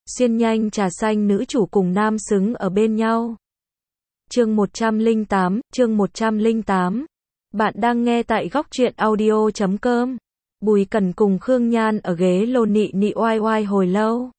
Xuyên nhanh trà xanh nữ chủ cùng nam xứng ở bên nhau. Chương 108. Bạn đang nghe tại góc truyện audio.com. Bùi Cẩn cùng Khương Nhan ở ghế lô nị nị oai oai hồi lâu.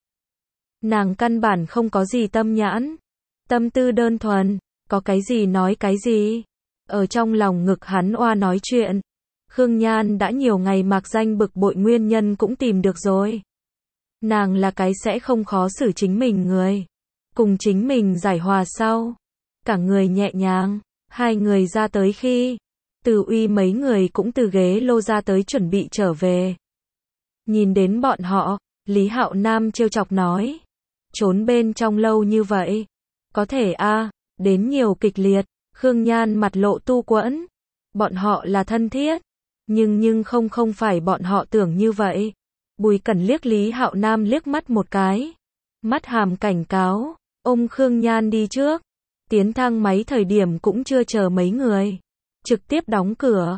Nàng căn bản không có gì tâm nhãn, tâm tư đơn thuần, có cái gì nói cái gì. Ở trong lòng ngực hắn oa nói chuyện. Khương Nhan đã nhiều ngày mạc danh bực bội nguyên nhân cũng tìm được rồi. Nàng là cái sẽ không khó xử chính mình người. Cùng chính mình giải hòa sau. Cả người nhẹ nhàng. Hai người ra tới khi Từ Uy mấy người cũng từ ghế lô ra tới chuẩn bị trở về. Nhìn đến bọn họ, Lý Hạo Nam trêu chọc nói. Trốn bên trong lâu như vậy. Có thể đến nhiều kịch liệt. Khương Nhan mặt lộ tu quẫn. Bọn họ là thân thiết. Nhưng không phải bọn họ tưởng như vậy. Bùi Cẩn liếc Lý Hạo Nam liếc mắt một cái. Mắt hàm cảnh cáo. Ôm Khương Nhan đi trước. Tiến thang máy thời điểm cũng chưa chờ mấy người. Trực tiếp đóng cửa.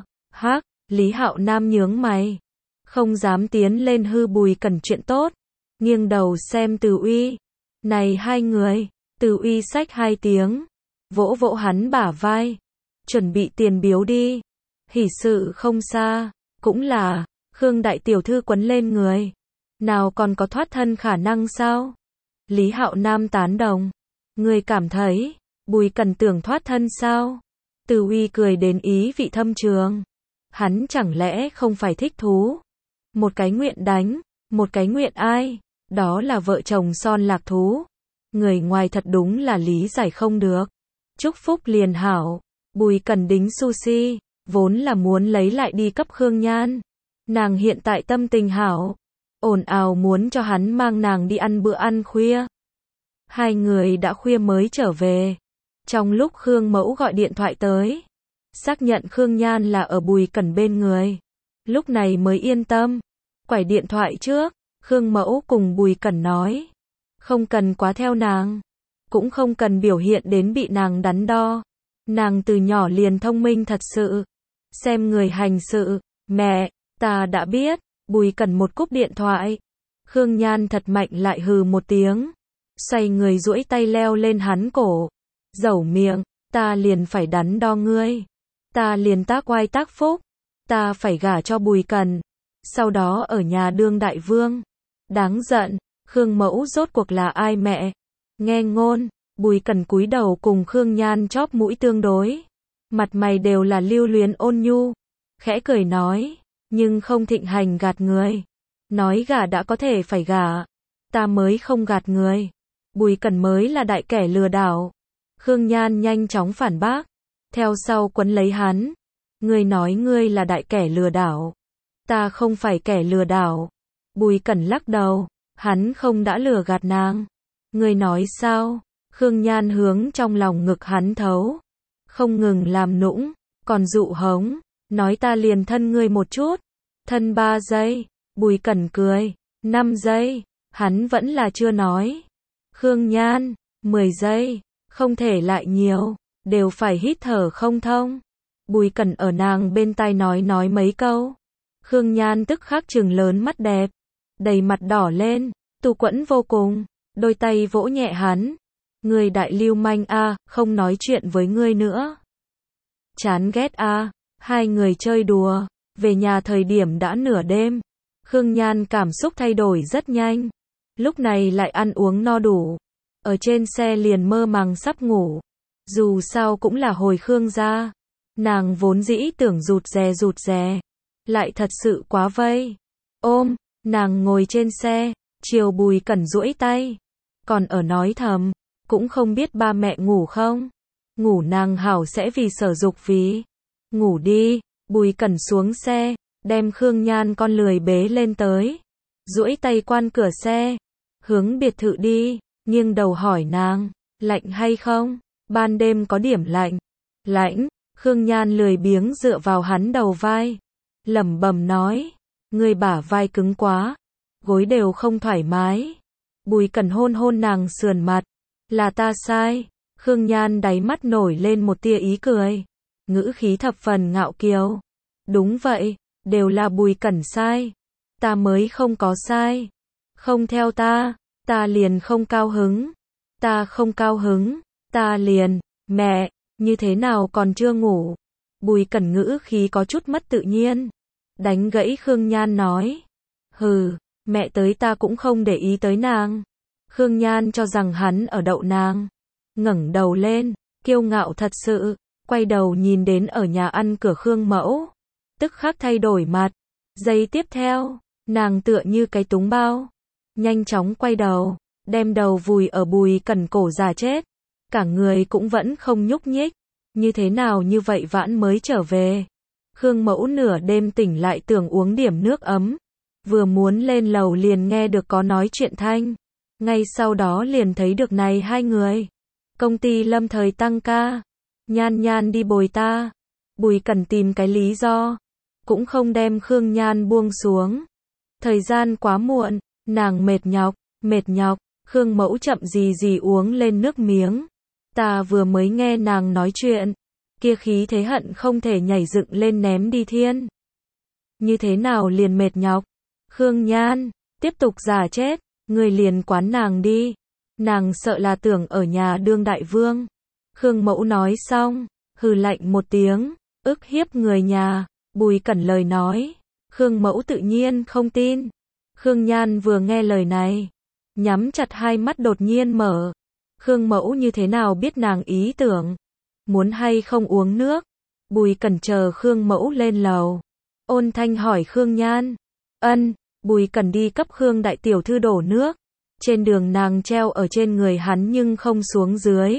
Lý Hạo Nam nhướng mày. Không dám tiến lên hư Bùi Cẩn chuyện tốt. Nghiêng đầu xem Từ Uy. Này hai người. Từ Uy xách hai tiếng. Vỗ vỗ hắn bả vai. Chuẩn bị tiền biếu đi. Hỉ sự không xa. Cũng là. Khương đại tiểu thư quấn lên người. Nào còn có thoát thân khả năng sao? Lý Hạo Nam tán đồng. Người cảm thấy. Bùi Cẩn tưởng thoát thân sao? Từ Uy cười đến ý vị thâm trường. Hắn chẳng lẽ không phải thích thú? Một cái nguyện đánh. Một cái nguyện ai? Đó là vợ chồng son lạc thú. Người ngoài thật đúng là lý giải không được. Chúc phúc liền hảo. Bùi Cẩn đính sushi. Vốn là muốn lấy lại đi cấp Khương Nhan. Nàng hiện tại tâm tình hảo. Ồn ào muốn cho hắn mang nàng đi ăn bữa ăn khuya. Hai người đã khuya mới trở về. Trong lúc Khương Mẫu gọi điện thoại tới. Xác nhận Khương Nhan là ở Bùi Cẩn bên người. Lúc này mới yên tâm. Quải điện thoại trước. Khương Mẫu cùng Bùi Cẩn nói. Không cần quá theo nàng. Cũng không cần biểu hiện đến bị nàng đắn đo. Nàng từ nhỏ liền thông minh thật sự. Xem người hành sự. Mẹ, ta đã biết. Bùi Cẩn một cúp điện thoại. Khương Nhan thật mạnh lại hừ một tiếng. Xoay người duỗi tay leo lên hắn cổ. Dẩu miệng. Ta liền phải đắn đo ngươi. Ta liền tác oai tác phúc. Ta phải gả cho Bùi Cẩn. Sau đó ở nhà đương đại vương. Đáng giận. Khương Mẫu rốt cuộc là ai mẹ? Nghe ngôn. Bùi Cẩn cúi đầu cùng Khương Nhan chóp mũi tương đối. Mặt mày đều là lưu luyến ôn nhu. Khẽ cười nói. Nhưng không thịnh hành gạt người. Nói gả đã có thể phải gả. Ta mới không gạt người. Bùi Cẩn mới là đại kẻ lừa đảo. Khương Nhan nhanh chóng phản bác. Theo sau quấn lấy hắn. Ngươi nói ngươi là đại kẻ lừa đảo. Ta không phải kẻ lừa đảo. Bùi Cẩn lắc đầu. Hắn không đã lừa gạt nàng. Ngươi nói sao? Khương Nhan hướng trong lòng ngực hắn thấu. Không ngừng làm nũng. Còn dụ hống. Nói ta liền thân ngươi một chút. Thân 3 giây. Bùi Cẩn cười. 5 giây. Hắn vẫn là chưa nói. Khương Nhan. 10 giây. Không thể lại nhiều. Đều phải hít thở không thông. Bùi Cẩn ở nàng bên tai nói mấy câu. Khương Nhan tức khắc trừng lớn mắt đẹp. Đầy mặt đỏ lên. Tu quẫn vô cùng. Đôi tay vỗ nhẹ hắn. Ngươi đại lưu manh không nói chuyện với ngươi nữa. Chán ghét Hai người chơi đùa. Về nhà thời điểm đã nửa đêm. Khương Nhan cảm xúc thay đổi rất nhanh. Lúc này lại ăn uống no đủ. Ở trên xe liền mơ màng sắp ngủ. Dù sao cũng là hồi Khương gia. Nàng vốn dĩ tưởng rụt rè. Lại thật sự quá vây. Ôm. Nàng ngồi trên xe. Chiều Bùi Cẩn duỗi tay. Còn ở nói thầm. Cũng không biết ba mẹ ngủ không. Ngủ nàng hảo sẽ vì sở dục vì. Ngủ đi. Bùi Cẩn xuống xe. Đem Khương Nhan con lười bế lên tới. Duỗi tay quan cửa xe. Hướng biệt thự đi. Nghiêng đầu hỏi nàng. Lạnh hay không? Ban đêm có điểm lạnh. Lạnh. Khương Nhan lười biếng dựa vào hắn đầu vai. Lẩm bẩm nói. Người bả vai cứng quá. Gối đều không thoải mái. Bùi Cẩn hôn hôn nàng sườn mặt. Là ta sai. Khương Nhan đáy mắt nổi lên một tia ý cười. Ngữ khí thập phần ngạo kiều. Đúng vậy. Đều là Bùi Cẩn sai. Ta mới không có sai. Không theo ta. Ta liền không cao hứng. Ta không cao hứng. Ta liền, mẹ, như thế nào còn chưa ngủ? Bùi Cẩn ngữ khí có chút mất tự nhiên. Đánh gãy Khương Nhan nói. Hừ, mẹ tới ta cũng không để ý tới nàng. Khương Nhan cho rằng hắn ở đậu nàng. Ngẩng đầu lên, kiêu ngạo thật sự, quay đầu nhìn đến ở nhà ăn cửa Khương Mẫu. Tức khắc thay đổi mặt. Giây tiếp theo, nàng tựa như cái túng bao. Nhanh chóng quay đầu, đem đầu vùi ở Bùi Cẩn cổ già chết. Cả người cũng vẫn không nhúc nhích. Như thế nào như vậy vãn mới trở về. Khương Mẫu nửa đêm tỉnh lại tưởng uống điểm nước ấm. Vừa muốn lên lầu liền nghe được có nói chuyện thanh. Ngay sau đó liền thấy được này hai người. Công ty lâm thời tăng ca. Nhan Nhan đi bồi ta. Bùi Cẩn tìm cái lý do. Cũng không đem Khương Nhan buông xuống. Thời gian quá muộn. Nàng mệt nhọc, mệt nhọc. Khương Mẫu chậm gì uống lên nước miếng. Ta vừa mới nghe nàng nói chuyện. Kia khí thế hận không thể nhảy dựng lên ném đi thiên. Như thế nào liền mệt nhọc. Khương Nhan, tiếp tục giả chết. Người liền quán nàng đi. Nàng sợ là tưởng ở nhà đương đại vương. Khương Mẫu nói xong, hừ lạnh một tiếng, ức hiếp người nhà. Bùi Cẩn lời nói. Khương Mẫu tự nhiên không tin. Khương Nhan vừa nghe lời này, nhắm chặt hai mắt đột nhiên mở. Khương Mẫu như thế nào biết nàng ý tưởng? Muốn hay không uống nước? Bùi Cẩn chờ Khương Mẫu lên lầu. Ôn thanh hỏi Khương Nhan. Ân, Bùi Cẩn đi cấp Khương đại tiểu thư đổ nước. Trên đường nàng treo ở trên người hắn nhưng không xuống dưới.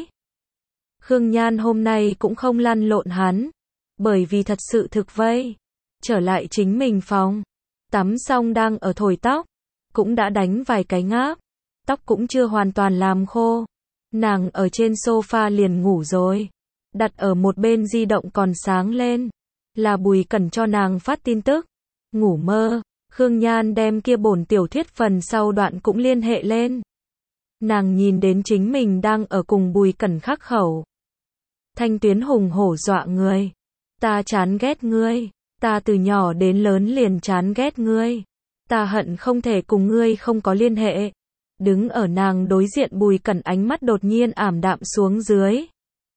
Khương Nhan hôm nay cũng không lăn lộn hắn. Bởi vì thật sự thực vây. Trở lại chính mình phòng. Tắm xong đang ở thổi tóc. Cũng đã đánh vài cái ngáp. Tóc cũng chưa hoàn toàn làm khô. Nàng ở trên sofa liền ngủ rồi. Đặt ở một bên di động còn sáng lên. Là Bùi Cẩn cho nàng phát tin tức. Ngủ mơ. Khương Nhan đem kia bổn tiểu thuyết phần sau đoạn cũng liên hệ lên. Nàng nhìn đến chính mình đang ở cùng Bùi Cẩn khắc khẩu. Thanh tuyến hùng hổ dọa người. Ta chán ghét ngươi. Ta từ nhỏ đến lớn liền chán ghét ngươi. Ta hận không thể cùng ngươi không có liên hệ. Đứng ở nàng đối diện Bùi Cẩn ánh mắt đột nhiên ảm đạm xuống dưới.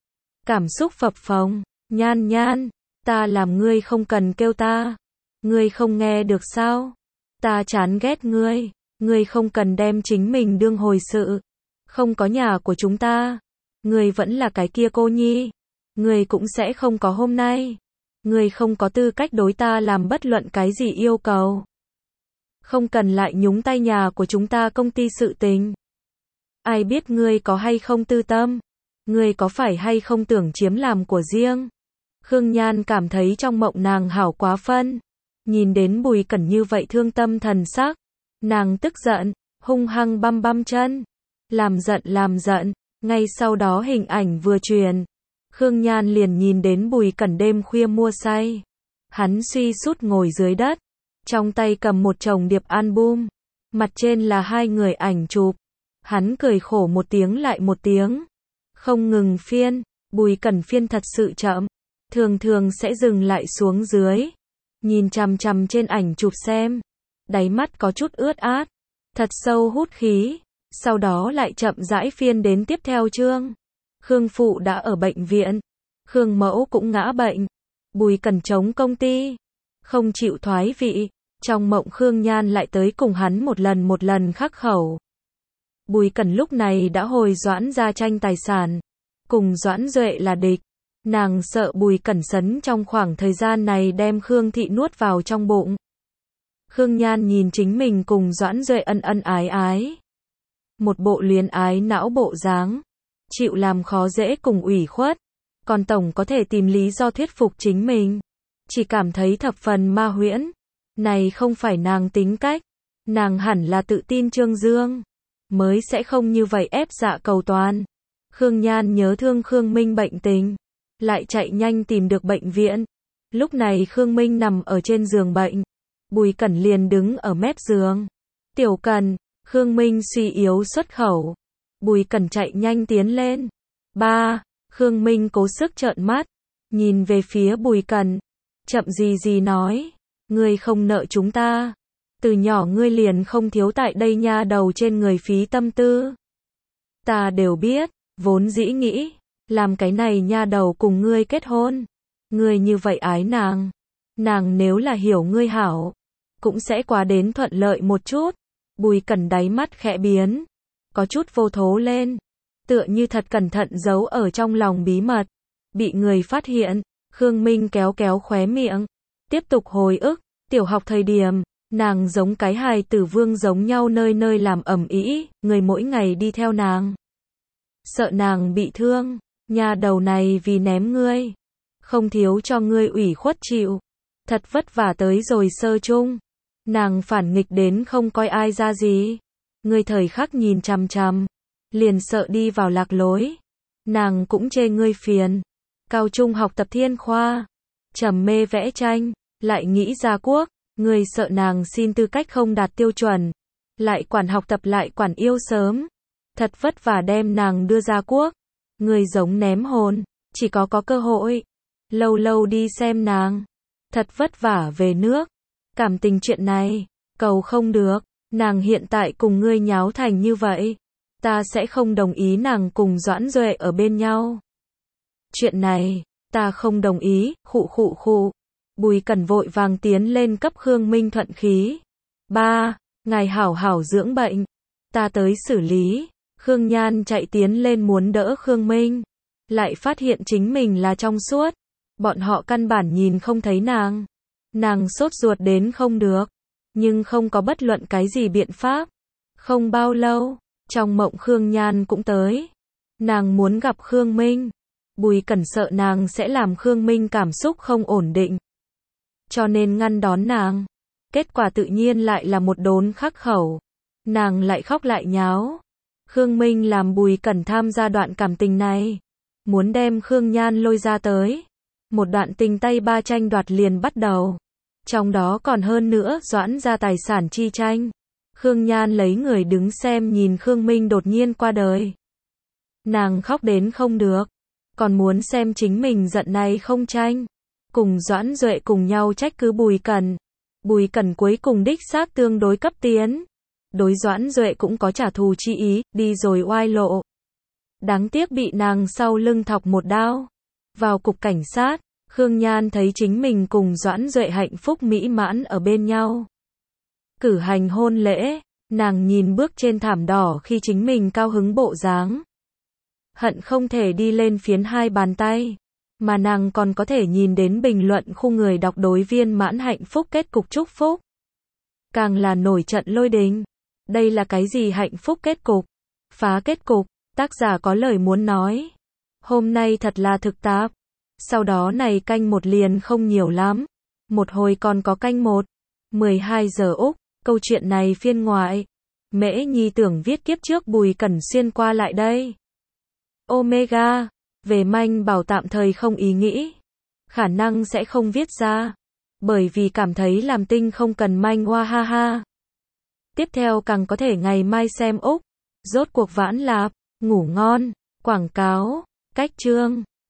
Cảm xúc phập phồng. Nhan Nhan, ta làm ngươi không cần kêu ta. Ngươi không nghe được sao? Ta chán ghét ngươi. Ngươi không cần đem chính mình đương hồi sự. Không có nhà của chúng ta. Ngươi vẫn là cái kia cô nhi. Ngươi cũng sẽ không có hôm nay. Ngươi không có tư cách đối ta làm bất luận cái gì yêu cầu. Không cần lại nhúng tay nhà của chúng ta công ty sự tình. Ai biết ngươi có hay không tư tâm? Ngươi có phải hay không tưởng chiếm làm của riêng? Khương Nhan cảm thấy trong mộng nàng hảo quá phân. Nhìn đến Bùi Cẩn như vậy thương tâm thần sắc. Nàng tức giận, hung hăng băm băm chân. Làm giận. Ngay sau đó hình ảnh vừa truyền. Khương Nhan liền nhìn đến Bùi Cẩn đêm khuya mua say. Hắn suy sút ngồi dưới đất. Trong tay cầm một chồng điệp album. Mặt trên là hai người ảnh chụp. Hắn cười khổ một tiếng lại một tiếng. Không ngừng phiên. Bùi Cẩn phiên thật sự chậm. Thường thường sẽ dừng lại xuống dưới. Nhìn chằm chằm trên ảnh chụp xem. Đáy mắt có chút ướt át. Thật sâu hút khí. Sau đó lại chậm rãi phiên đến tiếp theo chương. Khương Phụ đã ở bệnh viện. Khương Mẫu cũng ngã bệnh. Bùi Cẩn chống công ty. Không chịu thoái vị. Trong mộng Khương Nhan lại tới cùng hắn một lần khắc khẩu. Bùi Cẩn lúc này đã hồi Doãn gia tranh tài sản. Cùng Doãn Duệ là địch. Nàng sợ Bùi Cẩn sấn trong khoảng thời gian này đem Khương Thị nuốt vào trong bụng. Khương Nhan nhìn chính mình cùng Doãn Duệ ân ân ái ái. Một bộ luyến ái não bộ dáng. Chịu làm khó dễ cùng ủy khuất. Còn tổng có thể tìm lý do thuyết phục chính mình. Chỉ cảm thấy thập phần ma huyễn. Này không phải nàng tính cách. Nàng hẳn là tự tin trương dương. Mới sẽ không như vậy ép dạ cầu toàn. Khương Nhan nhớ thương Khương Minh bệnh tình. Lại chạy nhanh tìm được bệnh viện. Lúc này Khương Minh nằm ở trên giường bệnh. Bùi Cẩn liền đứng ở mép giường. Tiểu Cần, Khương Minh suy yếu xuất khẩu. Bùi Cẩn chạy nhanh tiến lên. Ba, Khương Minh cố sức trợn mắt. Nhìn về phía Bùi Cẩn. Chậm gì nói. Ngươi không nợ chúng ta. Từ nhỏ ngươi liền không thiếu tại đây nha đầu trên người phí tâm tư. Ta đều biết, vốn dĩ nghĩ, làm cái này nha đầu cùng ngươi kết hôn. Ngươi như vậy ái nàng. Nàng nếu là hiểu ngươi hảo, cũng sẽ quá đến thuận lợi một chút. Bùi Cẩn đáy mắt khẽ biến, có chút vô thố lên, tựa như thật cẩn thận giấu ở trong lòng bí mật, bị người phát hiện. Khương Minh kéo kéo khóe miệng, tiếp tục hồi ức, tiểu học thời điểm, nàng giống cái hài tử vương giống nhau nơi nơi làm ầm ĩ, người mỗi ngày đi theo nàng. Sợ nàng bị thương, nha đầu này vì ném ngươi, không thiếu cho ngươi ủy khuất chịu. Thật vất vả tới rồi sơ chung, nàng phản nghịch đến không coi ai ra gì. Ngươi thời khắc nhìn chằm chằm, liền sợ đi vào lạc lối. Nàng cũng chê ngươi phiền. Cao trung học tập thiên khoa, trầm mê vẽ tranh, lại nghĩ ra quốc, ngươi sợ nàng xin tư cách không đạt tiêu chuẩn, lại quản học tập lại quản yêu sớm. Thật vất vả đem nàng đưa ra quốc, ngươi giống ném hồn, chỉ có cơ hội, lâu lâu đi xem nàng. Thật vất vả về nước, cảm tình chuyện này, cầu không được, nàng hiện tại cùng ngươi nháo thành như vậy, ta sẽ không đồng ý nàng cùng Doãn Duệ ở bên nhau. Chuyện này, ta không đồng ý, khụ. Bùi Cẩn vội vàng tiến lên cấp Khương Minh thuận khí. Ba, ngài hảo hảo dưỡng bệnh, ta tới xử lý. Khương Nhan chạy tiến lên muốn đỡ Khương Minh, lại phát hiện chính mình là trong suốt. Bọn họ căn bản nhìn không thấy nàng. Nàng sốt ruột đến không được, nhưng không có bất luận cái gì biện pháp. Không bao lâu, trong mộng Khương Nhan cũng tới. Nàng muốn gặp Khương Minh. Bùi Cẩn sợ nàng sẽ làm Khương Minh cảm xúc không ổn định, cho nên ngăn đón nàng. Kết quả tự nhiên lại là một đốn khắc khẩu. Nàng lại khóc lại nháo. Khương Minh làm Bùi Cẩn tham gia đoạn cảm tình này, muốn đem Khương Nhan lôi ra tới. Một đoạn tình tay ba tranh đoạt liền bắt đầu. Trong đó còn hơn nữa Doãn gia tài sản chi tranh. Khương Nhan lấy người đứng xem nhìn Khương Minh đột nhiên qua đời. Nàng khóc đến không được, còn muốn xem chính mình giận này không tranh. Cùng Doãn Duệ cùng nhau trách cứ Bùi Cẩn. Bùi Cẩn cuối cùng đích xác tương đối cấp tiến. Đối Doãn Duệ cũng có trả thù chi ý, đi rồi oai lộ. Đáng tiếc bị nàng sau lưng thọc một đao. Vào cục cảnh sát, Khương Nhan thấy chính mình cùng Doãn Duệ hạnh phúc mỹ mãn ở bên nhau. Cử hành hôn lễ, nàng nhìn bước trên thảm đỏ khi chính mình cao hứng bộ dáng. Hận không thể đi lên phiến hai bàn tay, mà nàng còn có thể nhìn đến bình luận khu người đọc đối viên mãn hạnh phúc kết cục chúc phúc. Càng là nổi trận lôi đình. Đây là cái gì hạnh phúc kết cục? Phá kết cục, tác giả có lời muốn nói. Hôm nay thật là thực tạp. Sau đó này canh một liền không nhiều lắm. Một hồi còn có canh 1. 12 giờ Úc, câu chuyện này phiên ngoại. Mễ Nhi tưởng viết kiếp trước Bùi Cẩn xuyên qua lại đây. Omega, về manh bảo tạm thời không ý nghĩ. Khả năng sẽ không viết ra. Bởi vì cảm thấy làm tinh không cần manh hoa ha ha. Tiếp theo càng có thể ngày mai xem Úc. Rốt cuộc vãn lạp, ngủ ngon, quảng cáo, cách chương.